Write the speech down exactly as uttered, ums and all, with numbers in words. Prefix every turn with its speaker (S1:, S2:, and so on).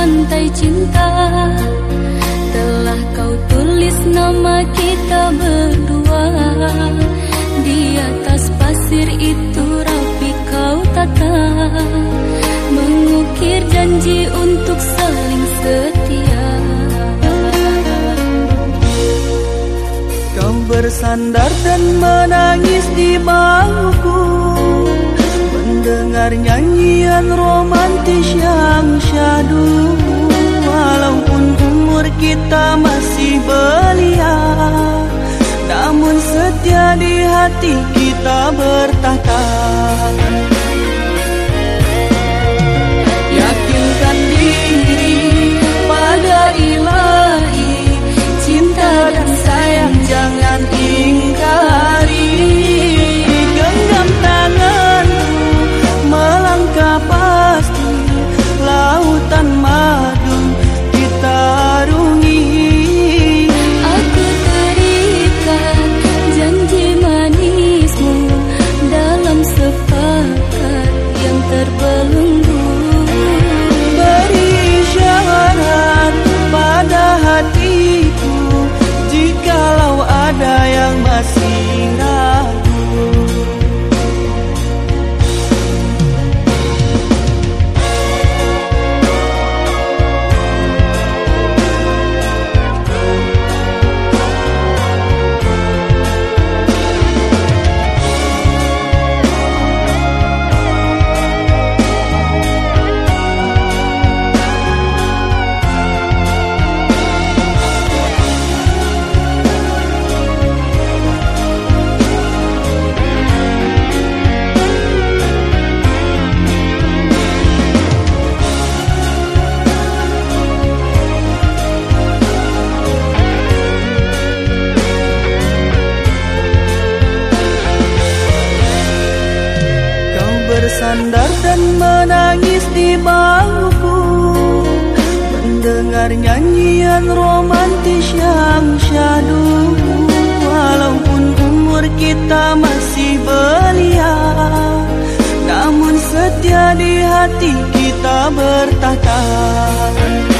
S1: lantai cinta, telah kau tulis nama kita berdua. Di atas pasir itu rapi kau tata, mengukir janji untuk saling setia.
S2: Kau bersandar dan menangis di bahuku, mendengar nyanyian romantis yang syahdu. Walaupun umur kita masih belia, namun setia di hati kita bertahta. Yakinkan diri pada ilahi, cinta dan sayang jangan ingkari. Genggam tanganku, melangkah pasti, lautan madu kita arungi.
S1: Aku terikat janji manismu dalam sepakat yang terbelenggu.
S2: Beri isyarat pada hatiku, jikalau ada yang masih ragu. Bersandar dan menangis di bahuku, mendengar nyanyian romantis yang syahdu. Walaupun umur kita masih belia, namun setia di hati kita bertahta.